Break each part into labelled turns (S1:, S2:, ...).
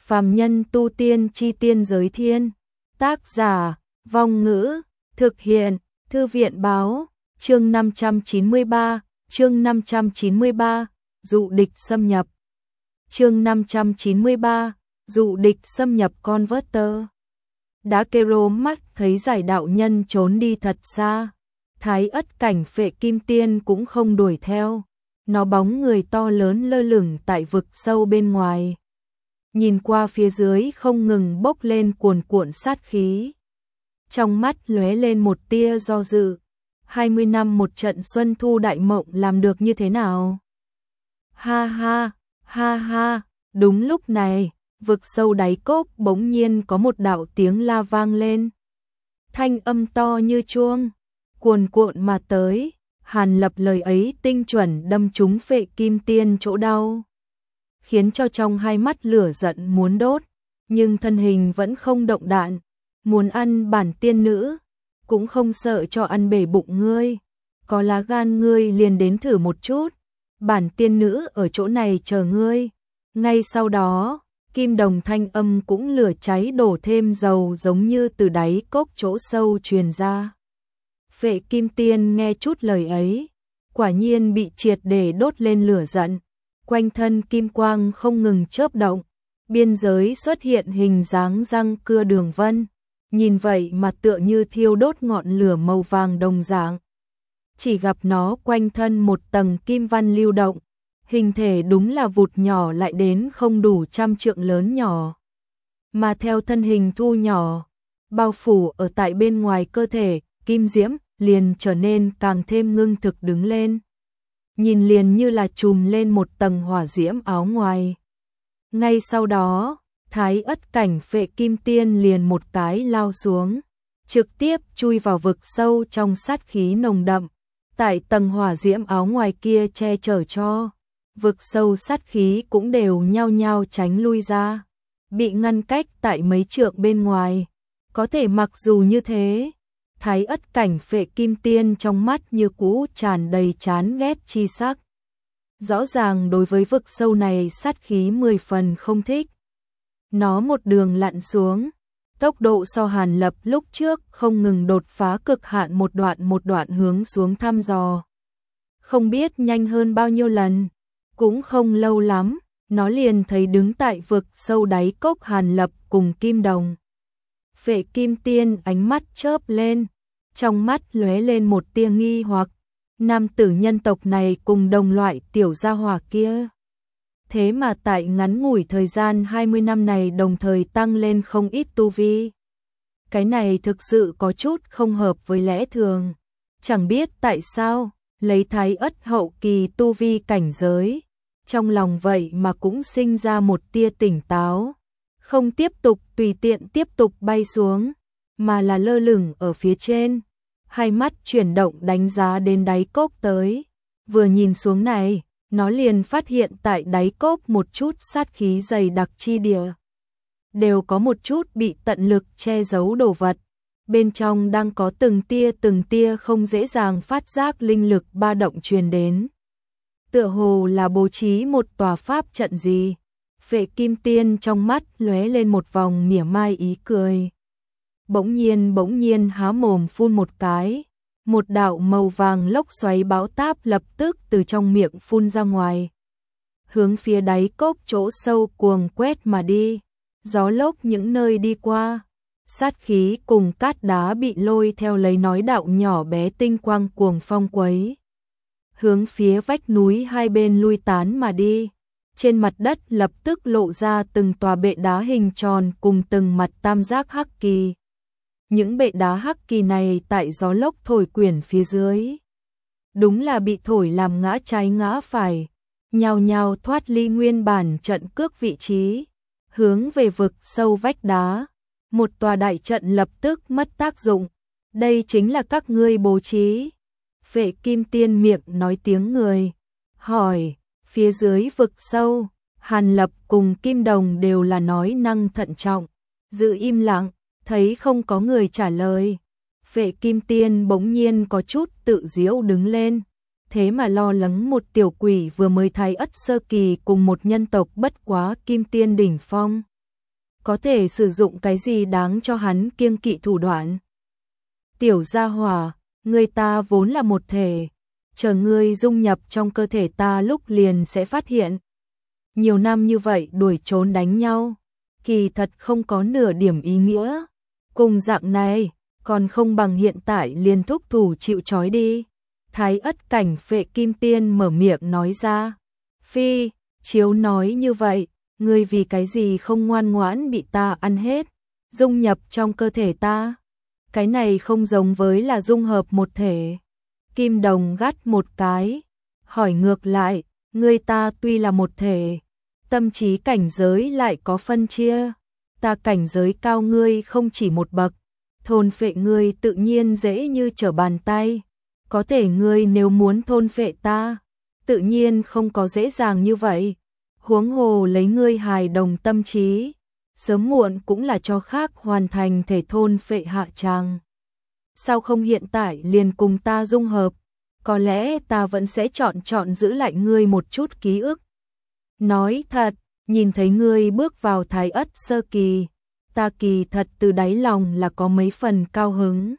S1: Phàm nhân tu tiên chi tiên giới thiên. Tác giả, Vong Ngữ, thực hiện, Thư viện báo, chương 593, dụ địch xâm nhập. Chương 593, dụ địch xâm nhập Converter. Đã kêu mắt thấy giải đạo nhân trốn đi thật xa, Thái Ất Cảnh Phệ Kim Tiên cũng không đuổi theo, nó bóng người to lớn lơ lửng tại vực sâu bên ngoài. Nhìn qua phía dưới không ngừng bốc lên cuồn cuộn sát khí. Trong mắt lóe lên một tia do dự, 20 năm một trận xuân thu đại mộng làm được như thế nào? Ha ha, ha ha, đúng lúc này, vực sâu đáy cốc bỗng nhiên có một đạo tiếng la vang lên. Thanh âm to như chuông, cuồn cuộn mà tới, Hàn Lập lời ấy tinh chuẩn đâm trúng Phệ Kim Tiên chỗ đau, khiến cho trong hai mắt lửa giận muốn đốt, nhưng thân hình vẫn không động đạn, muốn ăn bản tiên nữ, cũng không sợ cho ăn bể bụng ngươi, có lá gan ngươi liền đến thử một chút, bản tiên nữ ở chỗ này chờ ngươi. Ngay sau đó, kim đồng thanh âm cũng lửa cháy đổ thêm dầu giống như từ đáy cốc chỗ sâu truyền ra. Phệ Kim Tiên nghe chút lời ấy, quả nhiên bị triệt để đốt lên lửa giận, quanh thân kim quang không ngừng chớp động, biên giới xuất hiện hình dáng răng cưa đường vân, nhìn vậy mà tựa như thiêu đốt ngọn lửa màu vàng đồng dạng. Chỉ gặp nó quanh thân một tầng kim văn lưu động, hình thể đúng là vụt nhỏ lại đến không đủ trăm trượng lớn nhỏ. Mà theo thân hình thu nhỏ, bao phủ ở tại bên ngoài cơ thể, kim diễm liền trở nên càng thêm ngưng thực đứng lên. Nhìn liền như là trùm lên một tầng hỏa diễm áo ngoài. Ngay sau đó, Thái Ất Cảnh Phệ Kim Tiên liền một cái lao xuống, trực tiếp chui vào vực sâu trong sát khí nồng đậm. Tại tầng hỏa diễm áo ngoài kia che chở cho, vực sâu sát khí cũng đều nhao nhao tránh lui ra, bị ngăn cách tại mấy trượng bên ngoài. Có thể mặc dù như thế, Thái Ất Cảnh Phệ Kim Tiên trong mắt như cũ tràn đầy chán ghét chi sắc. Rõ ràng đối với vực sâu này sát khí 10 phần không thích. Nó một đường lặn xuống, tốc độ so Hàn Lập lúc trước không ngừng đột phá cực hạn một đoạn hướng xuống thăm dò. Không biết nhanh hơn bao nhiêu lần, cũng không lâu lắm, nó liền thấy đứng tại vực sâu đáy cốc Hàn Lập cùng Kim Đồng. Phệ Kim Tiên ánh mắt chớp lên, trong mắt lóe lên một tia nghi hoặc, nam tử nhân tộc này cùng đồng loại tiểu gia hỏa kia. Thế mà tại ngắn ngủi thời gian 20 năm này đồng thời tăng lên không ít tu vi. Cái này thực sự có chút không hợp với lẽ thường. Chẳng biết tại sao, lấy Thái Ất hậu kỳ tu vi cảnh giới, trong lòng vậy mà cũng sinh ra một tia tỉnh táo. Không tiếp tục tùy tiện tiếp tục bay xuống, mà là lơ lửng ở phía trên. Hai mắt chuyển động đánh giá đến đáy cốc tới. Vừa nhìn xuống này, nó liền phát hiện tại đáy cốc một chút sát khí dày đặc chi địa. Đều có một chút bị tận lực che giấu đồ vật. Bên trong đang có từng tia không dễ dàng phát giác linh lực ba động truyền đến. Tựa hồ là bố trí một tòa pháp trận gì. Phệ Kim Tiên trong mắt lóe lên một vòng mỉa mai ý cười. Bỗng nhiên há mồm phun một cái, một đạo màu vàng lốc xoáy bão táp lập tức từ trong miệng phun ra ngoài, hướng phía đáy cốc chỗ sâu cuồng quét mà đi. Gió lốc những nơi đi qua, sát khí cùng cát đá bị lôi theo lấy nói đạo nhỏ bé tinh quang cuồng phong quấy, hướng phía vách núi hai bên lui tán mà đi. Trên mặt đất lập tức lộ ra từng tòa bệ đá hình tròn cùng từng mặt tam giác hắc kỳ. Những bệ đá hắc kỳ này tại gió lốc thổi quyển phía dưới, đúng là bị thổi làm ngã trái ngã phải, nhao nhao thoát ly nguyên bản trận cước vị trí, hướng về vực sâu vách đá. Một tòa đại trận lập tức mất tác dụng. Đây chính là các ngươi bố trí. Phệ Kim Tiên miệng nói tiếng người, hỏi. Phía dưới vực sâu, Hàn Lập cùng Kim Đồng đều là nói năng thận trọng, giữ im lặng, thấy không có người trả lời. Phệ Kim Tiên bỗng nhiên có chút tự giễu đứng lên, thế mà lo lắng một tiểu quỷ vừa mới Thái Ất sơ kỳ cùng một nhân tộc bất quá Kim Tiên đỉnh phong, có thể sử dụng cái gì đáng cho hắn kiêng kỵ thủ đoạn. Tiểu gia hỏa, ngươi ta vốn là một thể, chờ ngươi dung nhập trong cơ thể ta lúc liền sẽ phát hiện. Nhiều năm như vậy đuổi trốn đánh nhau, kỳ thật không có nửa điểm ý nghĩa. Cùng dạng này, còn không bằng hiện tại liền thúc thủ chịu trói đi. Thái Ất Cảnh Phệ Kim Tiên mở miệng nói ra. Phi, chiếu nói như vậy, ngươi vì cái gì không ngoan ngoãn bị ta ăn hết, dung nhập trong cơ thể ta. Cái này không giống với là dung hợp một thể. Kim Đồng gắt một cái, hỏi ngược lại, ngươi ta tuy là một thể, tâm trí cảnh giới lại có phân chia. Ta cảnh giới cao ngươi không chỉ một bậc, thôn phệ ngươi tự nhiên dễ như trở bàn tay. Có thể ngươi nếu muốn thôn phệ ta, tự nhiên không có dễ dàng như vậy. Huống hồ lấy ngươi hài đồng tâm trí, sớm muộn cũng là cho khác hoàn thành thể thôn phệ hạ tràng. Sao không hiện tại liền cùng ta dung hợp? Có lẽ ta vẫn sẽ chọn giữ lại ngươi một chút ký ức. Nói thật, nhìn thấy ngươi bước vào Thái Ất sơ kỳ, ta kỳ thật từ đáy lòng là có mấy phần cao hứng.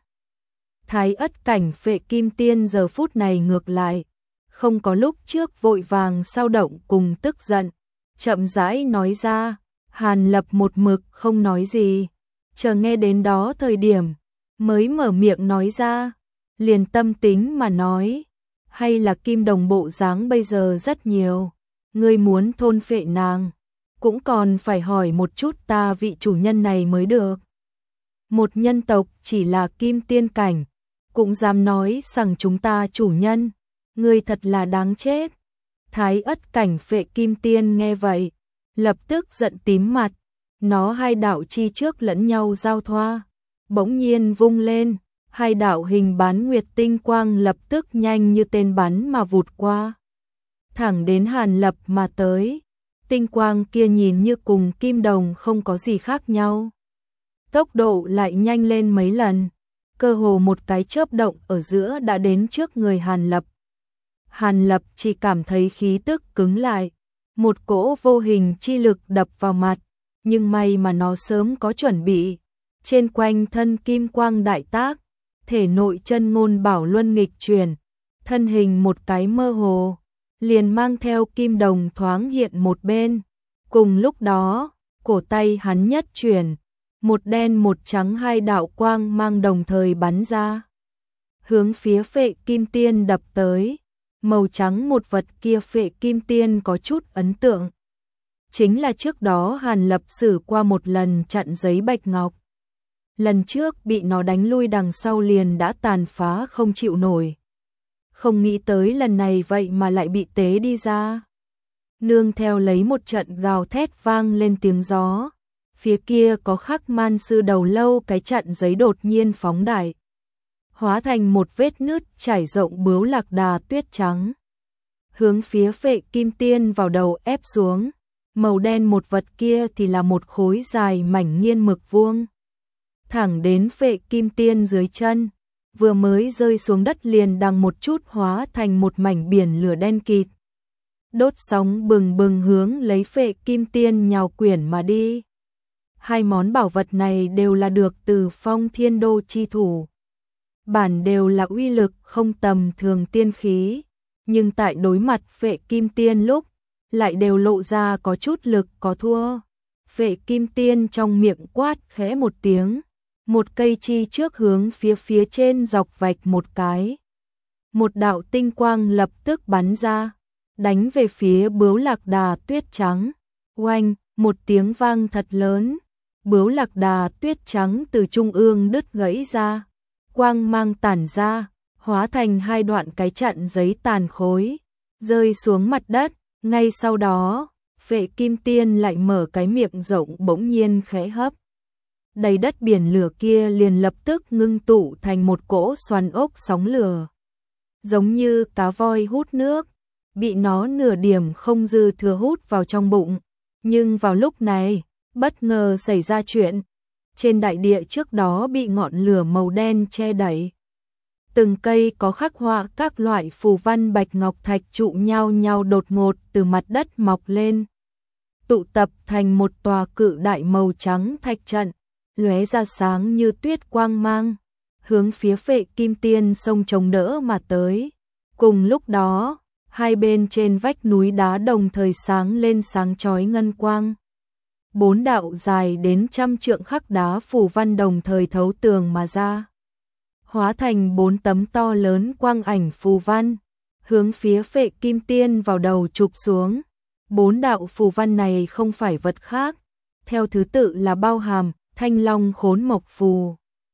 S1: Thái Ất Cảnh Phệ Kim Tiên giờ phút này ngược lại, không có lúc trước vội vàng sao động cùng tức giận, chậm rãi nói ra. Hàn Lập một mực không nói gì, chờ nghe đến đó thời điểm mới mở miệng nói ra, liền tâm tính mà nói, hay là Kim Đồng bộ dáng bây giờ rất nhiều, ngươi muốn thôn phệ nàng, cũng còn phải hỏi một chút ta vị chủ nhân này mới được. Một nhân tộc chỉ là Kim Tiên cảnh, cũng dám nói rằng chúng ta chủ nhân, ngươi thật là đáng chết. Thái Ất Cảnh Phệ Kim Tiên nghe vậy, lập tức giận tím mặt, nó hai đạo chi trước lẫn nhau giao thoa, bỗng nhiên vung lên, hai đạo hình bán nguyệt tinh quang lập tức nhanh như tên bắn mà vụt qua, thẳng đến Hàn Lập mà tới. Tinh quang kia nhìn như cùng Kim Đồng không có gì khác nhau, tốc độ lại nhanh lên mấy lần, cơ hồ một cái chớp động ở giữa đã đến trước người Hàn Lập. Hàn Lập chỉ cảm thấy khí tức cứng lại, một cỗ vô hình chi lực đập vào mặt, nhưng may mà nó sớm có chuẩn bị. Trên quanh thân kim quang đại tác, thể nội chân ngôn bảo luân nghịch chuyển, thân hình một cái mơ hồ, liền mang theo Kim Đồng thoáng hiện một bên. Cùng lúc đó, cổ tay hắn nhất chuyển, một đen một trắng hai đạo quang mang đồng thời bắn ra, hướng phía Phệ Kim Tiên đập tới. Màu trắng một vật kia Phệ Kim Tiên có chút ấn tượng, chính là trước đó Hàn Lập sử qua một lần chặn giấy bạch ngọc. Lần trước bị nó đánh lui đằng sau liền đã tàn phá không chịu nổi. Không nghĩ tới lần này vậy mà lại bị tế đi ra. Nương theo lấy một trận gào thét vang lên tiếng gió, phía kia có khắc man sư đầu lâu cái chặn giấy đột nhiên phóng đại, hóa thành một vết nứt trải rộng bướu lạc đà tuyết trắng, hướng phía Phệ Kim Tiên vào đầu ép xuống. Màu đen một vật kia thì là một khối dài mảnh nghiên mực vuông, thẳng đến Phệ Kim Tiên dưới chân, vừa mới rơi xuống đất liền đằng một chút hóa thành một mảnh biển lửa đen kịt, đốt sóng bừng bừng hướng lấy Phệ Kim Tiên nhào quyển mà đi. Hai món bảo vật này đều là được từ Phong Thiên Đô chi thủ, bản đều là uy lực không tầm thường tiên khí, nhưng tại đối mặt Phệ Kim Tiên lúc lại đều lộ ra có chút lực có thua. Phệ Kim Tiên trong miệng quát khẽ một tiếng, một cây chi trước hướng phía trên dọc vạch một cái, một đạo tinh quang lập tức bắn ra, đánh về phía bướu lạc đà tuyết trắng. Oanh, một tiếng vang thật lớn, bướu lạc đà tuyết trắng từ trung ương đứt gãy ra, quang mang tản ra, hóa thành hai đoạn cái chặn giấy tàn khối, rơi xuống mặt đất. Ngay sau đó, Phệ Kim Tiên lại mở cái miệng rộng bỗng nhiên khẽ hấp. Đầy đất biển lửa kia liền lập tức ngưng tụ thành một cỗ xoắn ốc sóng lửa, giống như cá voi hút nước, bị nó nửa điểm không dư thừa hút vào trong bụng. Nhưng vào lúc này, bất ngờ xảy ra chuyện. Trên đại địa trước đó bị ngọn lửa màu đen che đậy, từng cây có khắc họa các loại phù văn bạch ngọc thạch trụ nhau nhau đột ngột từ mặt đất mọc lên. tụ tập thành một tòa cự đại màu trắng thạch trận, lóe ra sáng như tuyết quang mang, hướng phía Phệ Kim Tiên sông chống đỡ mà tới. Cùng lúc đó, hai bên trên vách núi đá đồng thời sáng lên sáng chói ngân quang. 4 đạo dài đến 100 trượng khắc đá phù văn đồng thời thấu tường mà ra, hóa thành 4 tấm to lớn quang ảnh phù văn, hướng phía Phệ Kim Tiên vào đầu chụp xuống. 4 đạo phù văn này không phải vật khác, theo thứ tự là bao hàm Thanh Long Khốn Mộc Phù,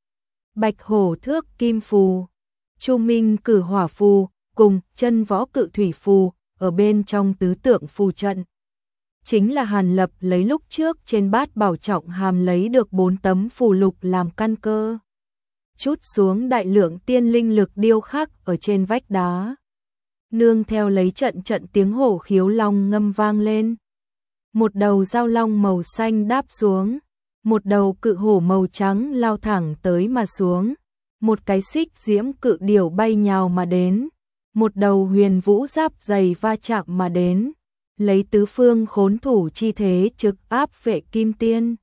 S1: Bạch Hổ Thước Kim Phù, Chu Minh Cử Hỏa Phù cùng Chân Võ Cự Thủy Phù ở bên trong tứ tượng phù trận. Chính là Hàn Lập lấy lúc trước trên bát bảo trọng hàm lấy được 4 tấm phù lục làm căn cơ, chút xuống đại lượng tiên linh lực điêu khắc ở trên vách đá. Nương theo lấy trận tiếng hổ khiếu long ngâm vang lên. Một đầu dao long màu xanh đáp xuống, một đầu cự hổ màu trắng lao thẳng tới mà xuống, một cái xích diễm cự điểu bay nhào mà đến, một đầu huyền vũ giáp dày va chạm mà đến, lấy tứ phương khốn thủ chi thế trực áp Phệ Kim Tiên.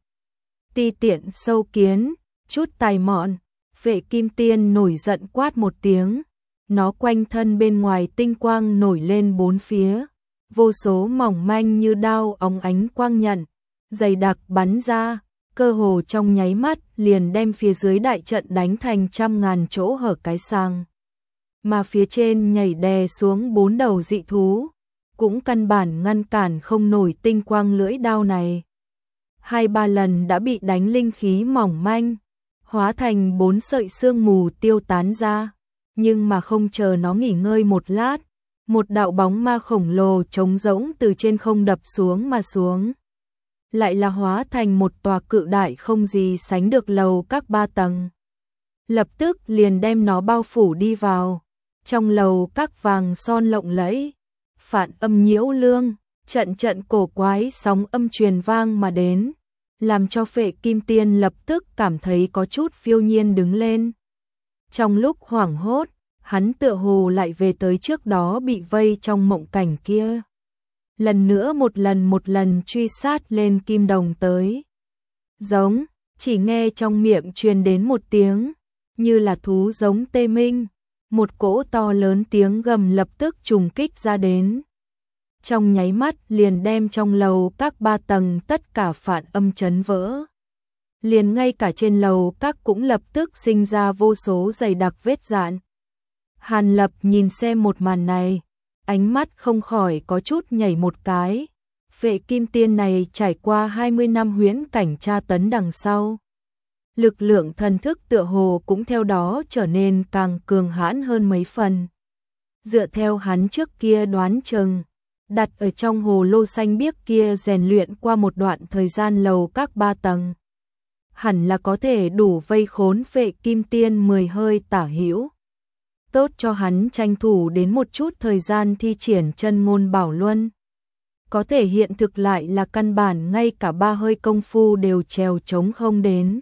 S1: Ti tiện sâu kiến, chút tài mọn. Phệ Kim Tiên nổi giận quát một tiếng, nó quanh thân bên ngoài tinh quang nổi lên bốn phía, vô số mỏng manh như đao óng ánh quang nhận, dày đặc bắn ra, cơ hồ trong nháy mắt liền đem phía dưới đại trận đánh thành 100.000 chỗ hở cái sang. Mà phía trên nhảy đè xuống 4 đầu dị thú, cũng căn bản ngăn cản không nổi tinh quang lưỡi đao này. 2-3 lần đã bị đánh linh khí mỏng manh, hóa thành 4 sợi sương mù tiêu tán ra, nhưng mà không chờ nó nghỉ ngơi một lát, một đạo bóng ma khổng lồ trống rỗng từ trên không đập xuống mà xuống. Lại là hóa thành một tòa cự đại không gì sánh được lầu các 3 tầng. Lập tức liền đem nó bao phủ đi vào. Trong lầu các vàng son lộng lẫy, phản âm nhiễu lương, trận cổ quái sóng âm truyền vang mà đến, làm cho Phệ Kim Tiên lập tức cảm thấy có chút phiêu nhiên đứng lên. Trong lúc hoảng hốt, hắn tựa hồ lại về tới trước đó bị vây trong mộng cảnh kia. Lần nữa một lần truy sát lên Kim Đồng tới. Giống, chỉ nghe trong miệng truyền đến một tiếng, như là thú giống tê minh, một cỗ to lớn tiếng gầm lập tức trùng kích ra đến. Trong nháy mắt liền đem trong lầu các 3 tầng tất cả phản âm chấn vỡ. Liền ngay cả trên lầu các cũng lập tức sinh ra vô số dày đặc vết rạn. Hàn Lập nhìn xem một màn này, ánh mắt không khỏi có chút nhảy một cái. Phệ Kim Tiên này trải qua 20 năm huyễn cảnh tra tấn đằng sau, lực lượng thần thức tựa hồ cũng theo đó trở nên càng cường hãn hơn mấy phần. Dựa theo hắn trước kia đoán chừng, đặt ở trong hồ lô xanh biếc kia rèn luyện qua một đoạn thời gian lầu các 3 tầng, hẳn là có thể đủ vây khốn Phệ Kim Tiên 10 hơi tả hữu. Tốt cho hắn tranh thủ đến một chút thời gian thi triển chân ngôn bảo luân. Có thể hiện thực lại là căn bản ngay cả 3 hơi công phu đều trèo trống không đến.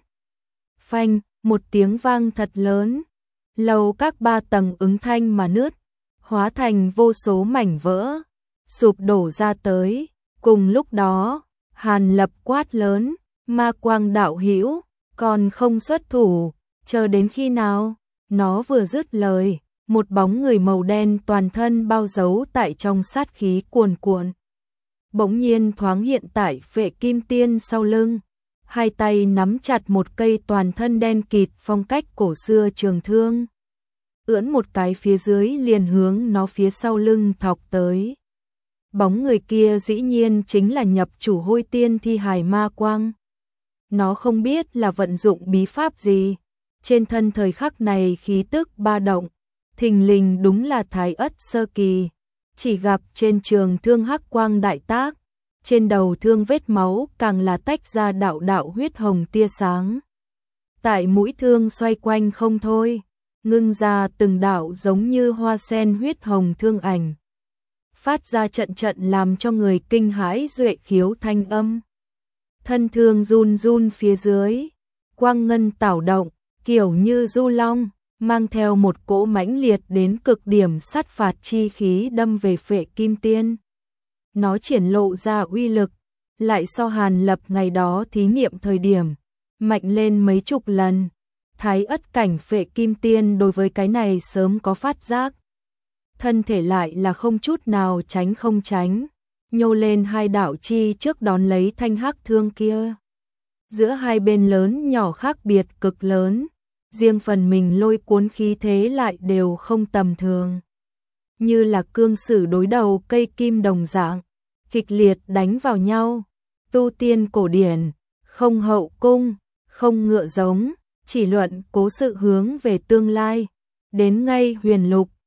S1: Phanh, một tiếng vang thật lớn, lầu các 3 tầng ứng thanh mà nứt, hóa thành vô số mảnh vỡ, sụp đổ ra tới. Cùng lúc đó, Hàn Lập quát lớn, Ma Quang đạo hữu, còn không xuất thủ, chờ đến khi nào? Nó vừa dứt lời, một bóng người màu đen toàn thân bao giấu tại trong sát khí cuồn cuộn, bỗng nhiên thoáng hiện tại Phệ Kim Tiên sau lưng, hai tay nắm chặt một cây toàn thân đen kịt phong cách cổ xưa trường thương, ưỡn một cái phía dưới liền hướng nó phía sau lưng thọc tới. Bóng người kia dĩ nhiên chính là nhập chủ Hôi Tiên thi hài Ma Quang. Nó không biết là vận dụng bí pháp gì, trên thân thời khắc này khí tức ba động, thình lình đúng là Thái Ất sơ kỳ, chỉ gặp trên trường thương hắc quang đại tác, trên đầu thương vết máu càng là tách ra đạo đạo huyết hồng tia sáng. Tại mũi thương xoay quanh không thôi, ngưng ra từng đạo giống như hoa sen huyết hồng thương ảnh, phát ra trận làm cho người kinh hãi duệ khiếu thanh âm. Thân thương run run phía dưới, quang ngân tảo động, kiểu như du long, mang theo một cỗ mãnh liệt đến cực điểm sát phạt chi khí đâm về Phệ Kim Tiên. Nó triển lộ ra uy lực, lại so Hàn Lập ngày đó thí nghiệm thời điểm, mạnh lên mấy chục lần. Thái Ất cảnh Phệ Kim Tiên đối với cái này sớm có phát giác. Thân thể lại là không chút nào tránh không tránh, nhô lên hai đạo chi trước đón lấy thanh hắc thương kia. Giữa hai bên lớn nhỏ khác biệt cực lớn, riêng phần mình lôi cuốn khí thế lại đều không tầm thường. Như là cương sử đối đầu cây kim đồng dạng, kịch liệt đánh vào nhau. Tu tiên cổ điển, không hậu cung, không ngựa giống, chỉ luận cố sự hướng về tương lai. Đến ngay huyền lục,